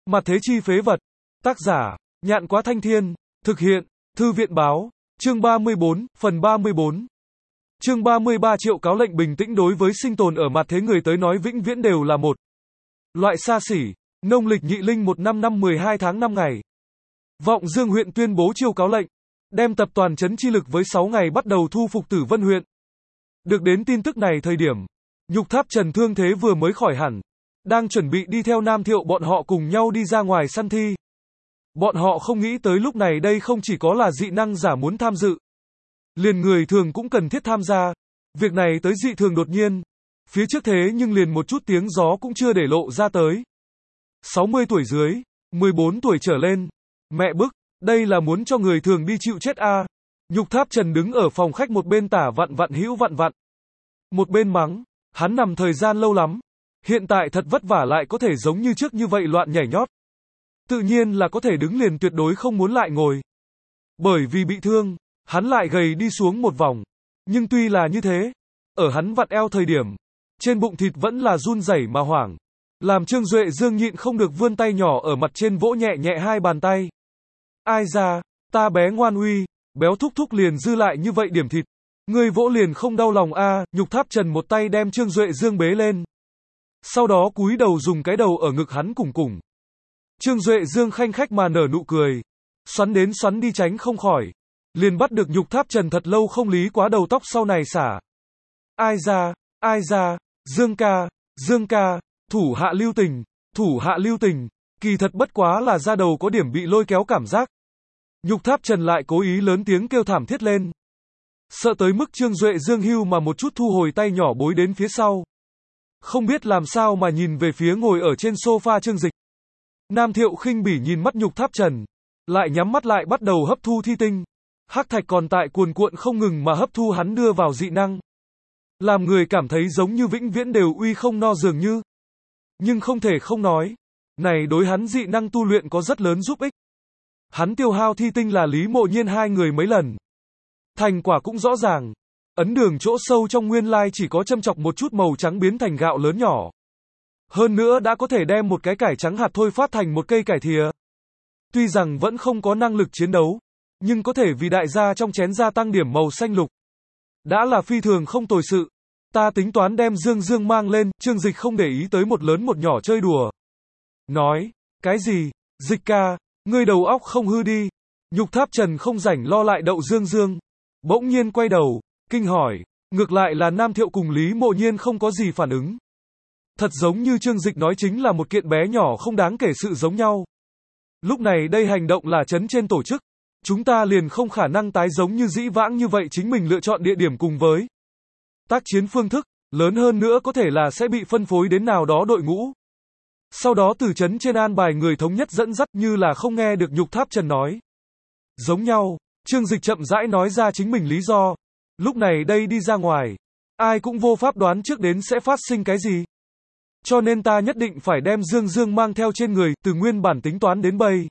Mặt thế chi phế vật. Tác giả, Nhạn Quá Thanh Thiên. Thực hiện, Thư viện Báo. Chương 34, phần 34. Chương 33 Triệu cáo lệnh bình tĩnh đối với sinh tồn ở mặt thế người tới nói vĩnh viễn đều là một loại xa xỉ. Nông lịch Nhị Linh 15 năm 12 tháng 5 ngày. Vọng Dương huyện tuyên bố chiêu cáo lệnh, đem tập toàn trấn chi lực với 6 ngày bắt đầu thu phục Tử Vân huyện. Được đến tin tức này thời điểm, Nhục Tháp Trần thương thế vừa mới khỏi hẳn, đang chuẩn bị đi theo Nam Thiệu bọn họ cùng nhau đi ra ngoài săn thi. Bọn họ không nghĩ tới lúc này đây không chỉ có là dị năng giả muốn tham dự, liền người thường cũng cần thiết tham gia. Việc này tới dị thường đột nhiên, phía trước thế nhưng liền một chút tiếng gió cũng chưa để lộ ra tới. 60 tuổi dưới, 14 tuổi trở lên, mẹ bức, đây là muốn cho người thường đi chịu chết a. Nhục Tháp Trần đứng ở phòng khách một bên tả vặn vặn hữu vặn vặn, một bên mắng, hắn nằm thời gian lâu lắm, hiện tại thật vất vả lại có thể giống như trước như vậy loạn nhảy nhót. Tự nhiên là có thể đứng liền tuyệt đối không muốn lại ngồi. Bởi vì bị thương, hắn lại gầy đi xuống một vòng, nhưng tuy là như thế, ở hắn vặn eo thời điểm, trên bụng thịt vẫn là run rẩy mà hoảng, làm Trương Duệ Dương nhịn không được vươn tay nhỏ ở mặt trên vỗ nhẹ nhẹ hai bàn tay. Ai ra, ta bé ngoan uy, béo thúc thúc liền dư lại như vậy điểm thịt, ngươi vỗ liền không đau lòng a. Nhục Tháp Trần một tay đem Trương Duệ Dương bế lên, sau đó cúi đầu dùng cái đầu ở ngực hắn củng củng. Trương Duệ Dương khanh khách mà nở nụ cười, xoắn đến xoắn đi tránh không khỏi, liền bắt được Nhục Tháp Trần thật lâu không lý quá đầu tóc sau này xả. Ai ra, Dương ca, thủ hạ lưu tình, kỳ thật bất quá là da đầu có điểm bị lôi kéo cảm giác. Nhục Tháp Trần lại cố ý lớn tiếng kêu thảm thiết lên. Sợ tới mức Trương Duệ Dương hưu mà một chút thu hồi tay nhỏ bối đến phía sau. Không biết làm sao mà nhìn về phía ngồi ở trên sofa Trương Dịch. Nam Thiệu khinh bỉ nhìn mắt Nhục Tháp Trần, lại nhắm mắt lại bắt đầu hấp thu thi tinh. Hắc thạch còn tại cuồn cuộn không ngừng mà hấp thu hắn đưa vào dị năng, làm người cảm thấy giống như vĩnh viễn đều uy không no dường như. Nhưng không thể không nói, này đối hắn dị năng tu luyện có rất lớn giúp ích. Hắn tiêu hao thi tinh là Lý Mộ Nhiên hai người mấy lần. Thành quả cũng rõ ràng, ấn đường chỗ sâu trong nguyên lai chỉ có châm chọc một chút màu trắng biến thành gạo lớn nhỏ. Hơn nữa đã có thể đem một cái cải trắng hạt thôi phát thành một cây cải thìa. Tuy rằng vẫn không có năng lực chiến đấu, nhưng có thể vì đại gia trong chén gia tăng điểm màu xanh lục. Đã là phi thường không tồi sự. Ta tính toán đem Dương mang lên. Trương Dịch không để ý tới một lớn một nhỏ chơi đùa. Nói, cái gì, Dịch ca, ngươi đầu óc không hư đi. Nhục Tháp Trần không rảnh lo lại đậu Dương. Bỗng nhiên quay đầu, kinh hỏi, ngược lại là Nam Thiệu cùng Lý Mộ Nhiên không có gì phản ứng. Thật giống như Trương Dịch nói chính là một kiện bé nhỏ không đáng kể sự giống nhau. Lúc này đây hành động là trấn trên tổ chức, chúng ta liền không khả năng tái giống như dĩ vãng như vậy chính mình lựa chọn địa điểm cùng với tác chiến phương thức, lớn hơn nữa có thể là sẽ bị phân phối đến nào đó đội ngũ. Sau đó từ trấn trên an bài người thống nhất dẫn dắt như là không nghe được Nhục Tháp Trần nói. Giống nhau, Trương Dịch chậm rãi nói ra chính mình lý do. Lúc này đây đi ra ngoài, ai cũng vô pháp đoán trước đến sẽ phát sinh cái gì. Cho nên ta nhất định phải đem Dương mang theo trên người, từ nguyên bản tính toán đến bây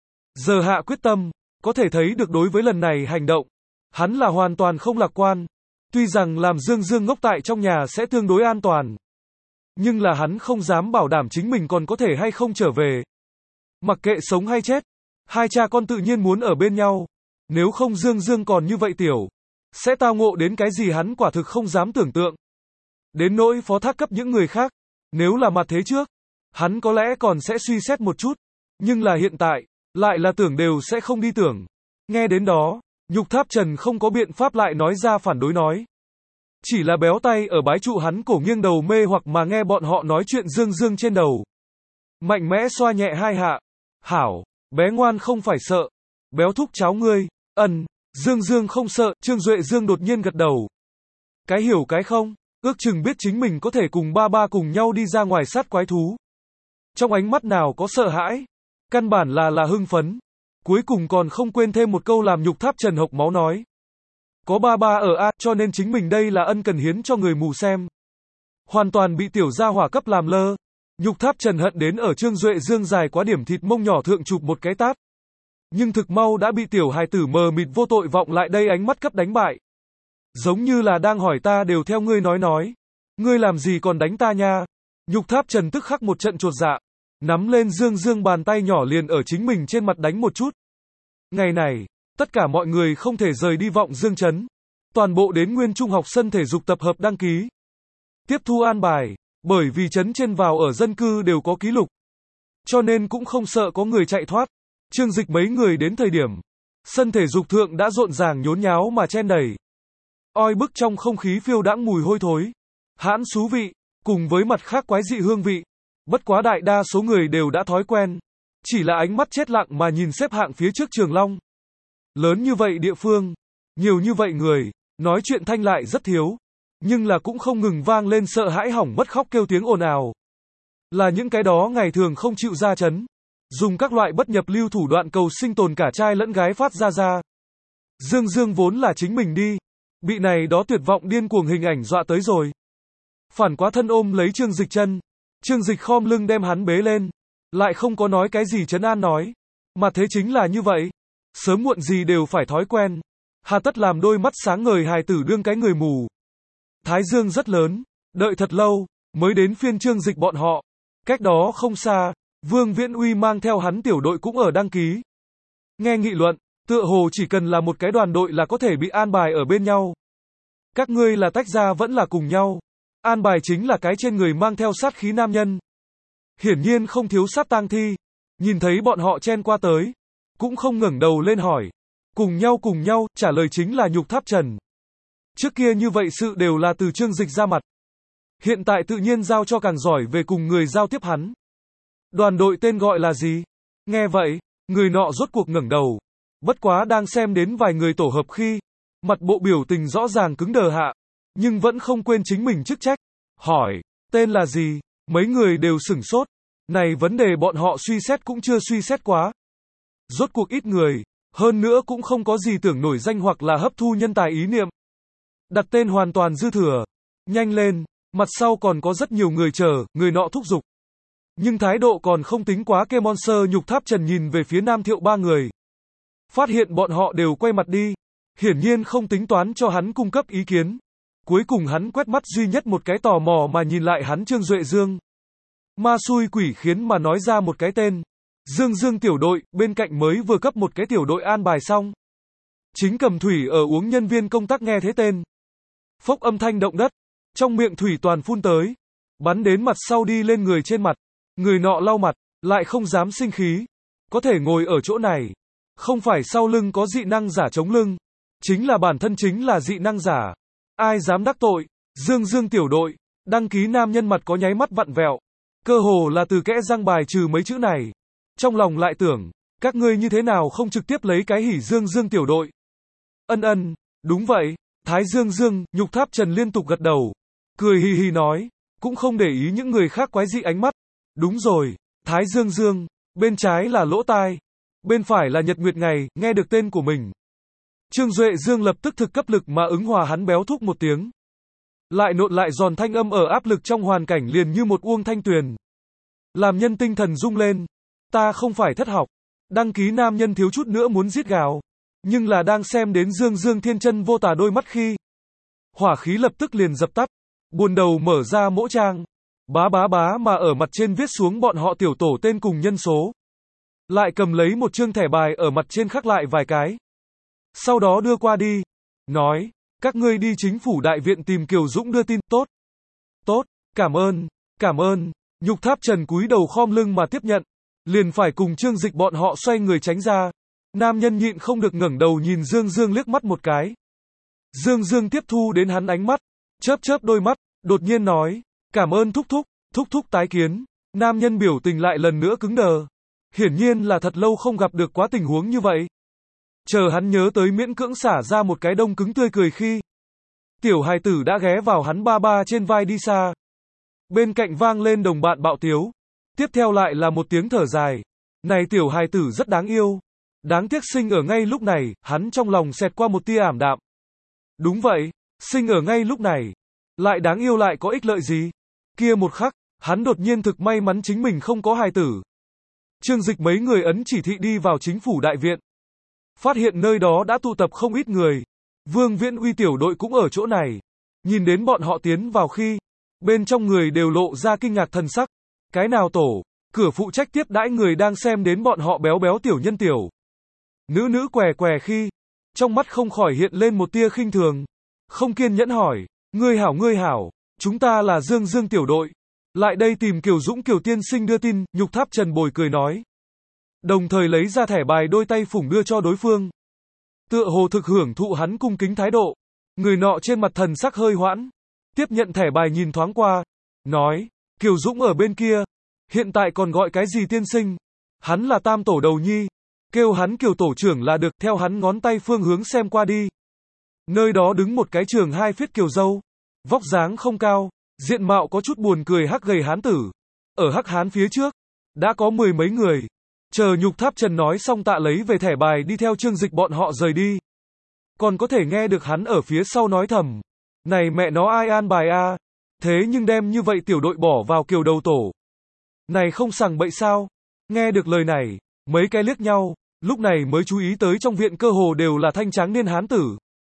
giờ hạ quyết tâm, có thể thấy được đối với lần này hành động, hắn là hoàn toàn không lạc quan. Tuy rằng làm Dương ngốc tại trong nhà sẽ tương đối an toàn, nhưng là hắn không dám bảo đảm chính mình còn có thể hay không trở về. Mặc kệ sống hay chết, hai cha con tự nhiên muốn ở bên nhau. Nếu không Dương còn như vậy tiểu, sẽ tao ngộ đến cái gì hắn quả thực không dám tưởng tượng. Đến nỗi phó thác cấp những người khác, nếu là mặt thế trước, hắn có lẽ còn sẽ suy xét một chút. Nhưng là hiện tại, lại là tưởng đều sẽ không đi tưởng. Nghe đến đó, Nhục Tháp Trần không có biện pháp lại nói ra phản đối nói. Chỉ là béo tay ở bái trụ hắn cổ nghiêng đầu mê hoặc mà nghe bọn họ nói chuyện Dương trên đầu. Mạnh mẽ xoa nhẹ hai hạ. Hảo, bé ngoan không phải sợ. Béo thúc cháu ngươi, Dương không sợ. Trương Duệ Dương đột nhiên gật đầu. Cái hiểu cái không, ước chừng biết chính mình có thể cùng ba cùng nhau đi ra ngoài sát quái thú. Trong ánh mắt nào có sợ hãi, căn bản là hưng phấn. Cuối cùng còn không quên thêm một câu làm Nhục Tháp Trần hộc máu nói. Có ba ở A, cho nên chính mình đây là ân cần hiến cho người mù xem. Hoàn toàn bị tiểu gia hỏa cấp làm lơ. Nhục Tháp Trần hận đến ở Trương Duệ Dương dài quá điểm thịt mông nhỏ thượng chụp một cái tát. Nhưng thực mau đã bị tiểu hài tử mờ mịt vô tội vọng lại đây ánh mắt cấp đánh bại. Giống như là đang hỏi ta đều theo ngươi nói. Ngươi làm gì còn đánh ta nha. Nhục Tháp Trần tức khắc một trận chột dạ. nắm lên Dương Dương bàn tay nhỏ liền ở chính mình trên mặt đánh một chút. Ngày này, tất cả mọi người không thể rời đi Vọng Dương trấn. Toàn bộ đến Nguyên Trung học sân thể dục tập hợp đăng ký. Tiếp thu an bài, bởi vì trấn trên vào ở dân cư đều có ký lục. Cho nên cũng không sợ có người chạy thoát. Trương Dịch mấy người đến thời điểm, sân thể dục thượng đã rộn ràng nhốn nháo mà chen đầy. Oi bức trong không khí phiêu đãng mùi hôi thối, hãn xú vị, cùng với mặt khác quái dị hương vị. Bất quá đại đa số người đều đã thói quen. Chỉ là ánh mắt chết lặng mà nhìn xếp hạng phía trước Trường Long. Lớn như vậy địa phương, nhiều như vậy người, nói chuyện thanh lại rất thiếu. Nhưng là cũng không ngừng vang lên sợ hãi hỏng mất khóc kêu tiếng ồn ào. Là những cái đó ngày thường không chịu ra trấn. Dùng các loại bất nhập lưu thủ đoạn cầu sinh tồn cả trai lẫn gái phát ra. Dương Dương vốn là chính mình đi. Bị này đó tuyệt vọng điên cuồng hình ảnh dọa tới rồi. Phản quá thân ôm lấy Trương Dịch chân. Trương Dịch khom lưng đem hắn bế lên. Lại không có nói cái gì trấn an nói. Mà thế chính là như vậy. Sớm muộn gì đều phải thói quen. Hà tất làm đôi mắt sáng ngời hài tử đương cái người mù. Thái dương rất lớn. Đợi thật lâu, mới đến phiên Trương Dịch bọn họ. Cách đó không xa, Vương Viễn Uy mang theo hắn tiểu đội cũng ở đăng ký. Nghe nghị luận, tựa hồ chỉ cần là một cái đoàn đội là có thể bị an bài ở bên nhau. Các ngươi là tách ra vẫn là cùng nhau. An bài chính là cái trên người mang theo sát khí nam nhân. Hiển nhiên không thiếu sát tang thi. Nhìn thấy bọn họ chen qua tới. Cũng không ngẩng đầu lên hỏi. Cùng nhau, trả lời chính là Nhục Tháp Trần. Trước kia như vậy sự đều là từ Trương Dịch ra mặt. Hiện tại tự nhiên giao cho càng giỏi về cùng người giao tiếp hắn. Đoàn đội tên gọi là gì? Nghe vậy, người nọ rốt cuộc ngẩng đầu. Bất quá đang xem đến vài người tổ hợp khi, mặt bộ biểu tình rõ ràng cứng đờ hạ, nhưng vẫn không quên chính mình chức trách. Hỏi, tên là gì? Mấy người đều sửng sốt. Này vấn đề bọn họ suy xét cũng chưa suy xét quá. Rốt cuộc ít người, hơn nữa cũng không có gì tưởng nổi danh hoặc là hấp thu nhân tài ý niệm. Đặt tên hoàn toàn dư thừa. Nhanh lên, mặt sau còn có rất nhiều người chờ, người nọ thúc giục. Nhưng thái độ còn không tính quá kê Monster. Nhục Tháp Trần nhìn về phía Nam Thiệu ba người. Phát hiện bọn họ đều quay mặt đi. Hiển nhiên không tính toán cho hắn cung cấp ý kiến. Cuối cùng hắn quét mắt duy nhất một cái tò mò mà nhìn lại hắn Trương Duệ Dương. Ma xui quỷ khiến mà nói ra một cái tên. Dương Dương tiểu đội, bên cạnh mới vừa cấp một cái tiểu đội an bài xong. Chính cầm thủy ở uống nhân viên công tác nghe thế tên. Phốc âm thanh động đất. Trong miệng thủy toàn phun tới. Bắn đến mặt sau đi lên người trên mặt. Người nọ lau mặt, lại không dám sinh khí. Có thể ngồi ở chỗ này. Không phải sau lưng có dị năng giả chống lưng. Chính là bản thân chính là dị năng giả. Ai dám đắc tội. Dương Dương tiểu đội. Đăng ký nam nhân mặt có nháy mắt vặn vẹo. Cơ hồ là từ kẽ răng bài trừ mấy chữ này. Trong lòng lại tưởng, các ngươi như thế nào không trực tiếp lấy cái hỉ Dương Dương tiểu đội. Ân, đúng vậy. Thái Dương Dương, Nhục Tháp Trần liên tục gật đầu. Cười hì hì nói, cũng không để ý những người khác quái dị ánh mắt. Đúng rồi, Thái Dương Dương, bên trái là lỗ tai, bên phải là Nhật Nguyệt Ngày, nghe được tên của mình. Trương Duệ Dương lập tức thực cấp lực mà ứng hòa hắn béo thúc một tiếng. Lại nộn lại giòn thanh âm ở áp lực trong hoàn cảnh liền như một uông thanh tuyền. Làm nhân tinh thần rung lên. Ta không phải thất học. Đăng ký nam nhân thiếu chút nữa muốn giết gào. Nhưng là đang xem đến Dương Dương thiên chân vô tà đôi mắt khi. Hỏa khí lập tức liền dập tắt. Buồn đầu mở ra mỗ trang. Bá mà ở mặt trên viết xuống bọn họ tiểu tổ tên cùng nhân số. Lại cầm lấy một chương thẻ bài ở mặt trên khắc lại vài cái. Sau đó đưa qua đi. Nói, các ngươi đi chính phủ đại viện tìm Kiều Dũng đưa tin. Tốt, cảm ơn. Nhục Tháp Trần cúi đầu khom lưng mà tiếp nhận. Liền phải cùng Trương Dịch bọn họ xoay người tránh ra. Nam nhân nhịn không được ngẩng đầu nhìn Dương Dương liếc mắt một cái. Dương Dương tiếp thu đến hắn ánh mắt. Chớp đôi mắt, đột nhiên nói. Cảm ơn thúc thúc tái kiến. Nam nhân biểu tình lại lần nữa cứng đờ. Hiển nhiên là thật lâu không gặp được quá tình huống như vậy. Chờ hắn nhớ tới miễn cưỡng xả ra một cái đông cứng tươi cười khi. Tiểu hài tử đã ghé vào hắn ba trên vai đi xa. Bên cạnh vang lên đồng bạn bạo tiếu. Tiếp theo lại là một tiếng thở dài. Này tiểu hài tử rất đáng yêu. Đáng tiếc sinh ở ngay lúc này, hắn trong lòng xẹt qua một tia ảm đạm. Đúng vậy, sinh ở ngay lúc này. Lại đáng yêu lại có ích lợi gì? Kia một khắc, hắn đột nhiên thực may mắn chính mình không có hài tử. Trương Dịch mấy người ấn chỉ thị đi vào chính phủ đại viện. Phát hiện nơi đó đã tụ tập không ít người. Vương Viễn Uy tiểu đội cũng ở chỗ này. Nhìn đến bọn họ tiến vào khi, bên trong người đều lộ ra kinh ngạc thần sắc. Cái nào tổ? cửa phụ trách tiếp đãi người đang xem đến bọn họ béo béo tiểu nhân tiểu. Nữ què què khi, trong mắt không khỏi hiện lên một tia khinh thường. Không kiên nhẫn hỏi, ngươi hảo, chúng ta là Dương tiểu đội. Lại đây tìm Kiều Dũng Kiều tiên sinh đưa tin, Nhục Tháp Trần bồi cười nói. Đồng thời lấy ra thẻ bài đôi tay phủng đưa cho đối phương. Tựa hồ thực hưởng thụ hắn cung kính thái độ. Người nọ trên mặt thần sắc hơi hoãn. Tiếp nhận thẻ bài nhìn thoáng qua. Nói, Kiều Dũng ở bên kia. Hiện tại còn gọi cái gì tiên sinh? Hắn là tam tổ đầu nhi. Kêu hắn Kiều tổ trưởng là được, theo hắn ngón tay phương hướng xem qua đi. Nơi đó đứng một cái trường 2 feet Kiều dâu. Vóc dáng không cao, diện mạo có chút buồn cười hắc gầy hán tử. Ở hắc hán phía trước, đã có 10 mấy người. Chờ Nhục Tháp Trần nói xong tạ lấy về thẻ bài đi theo Trương Dịch bọn họ rời đi. Còn có thể nghe được hắn ở phía sau nói thầm. Này mẹ nó ai an bài a? Thế nhưng đem như vậy tiểu đội bỏ vào Kiều đầu tổ. Này không sằng bậy sao? Nghe được lời này, mấy cái liếc nhau, lúc này mới chú ý tới trong viện cơ hồ đều là thanh tráng niên hán tử.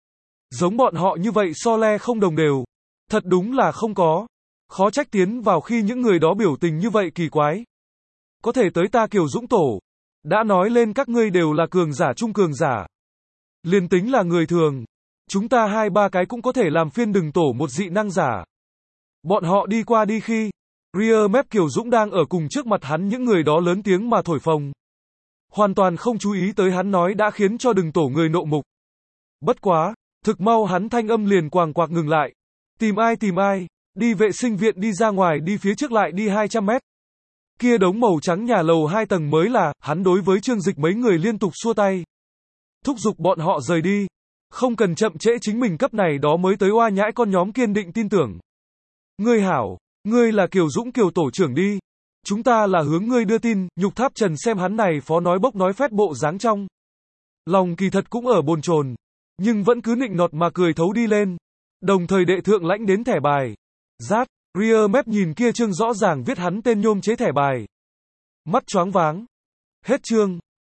Giống bọn họ như vậy so le không đồng đều. Thật đúng là không có. Khó trách tiến vào khi những người đó biểu tình như vậy kỳ quái. Có thể tới ta Kiều Dũng tổ. Đã nói lên các ngươi đều là cường giả trung cường giả. Liền tính là người thường. Chúng ta 2-3 cái cũng có thể làm phiên đừng tổ một dị năng giả. Bọn họ đi qua đi khi. Rear mép Kiều Dũng đang ở cùng trước mặt hắn những người đó lớn tiếng mà thổi phồng. Hoàn toàn không chú ý tới hắn nói đã khiến cho đừng tổ người nộ mục. Bất quá, thực mau hắn thanh âm liền quàng quạc ngừng lại. Tìm ai, đi vệ sinh viện đi ra ngoài đi phía trước lại đi 200 mét. Kia đống màu trắng nhà lầu 2 tầng mới là, hắn đối với Trương Dịch mấy người liên tục xua tay. Thúc giục bọn họ rời đi. Không cần chậm trễ chính mình cấp này đó mới tới oa nhãi con nhóm kiên định tin tưởng. Ngươi hảo, ngươi là Kiều Dũng Kiều tổ trưởng đi. Chúng ta là hướng ngươi đưa tin, Nhục Tháp Trần xem hắn này phó nói bốc nói phét bộ dáng trong. Lòng kỳ thật cũng ở bồn chồn, nhưng vẫn cứ nịnh nọt mà cười thấu đi lên. Đồng thời đệ thượng lãnh đến thẻ bài. Rát, rear map nhìn kia chương rõ ràng viết hắn tên nhôm chế thẻ bài. Mắt choáng váng. Hết chương.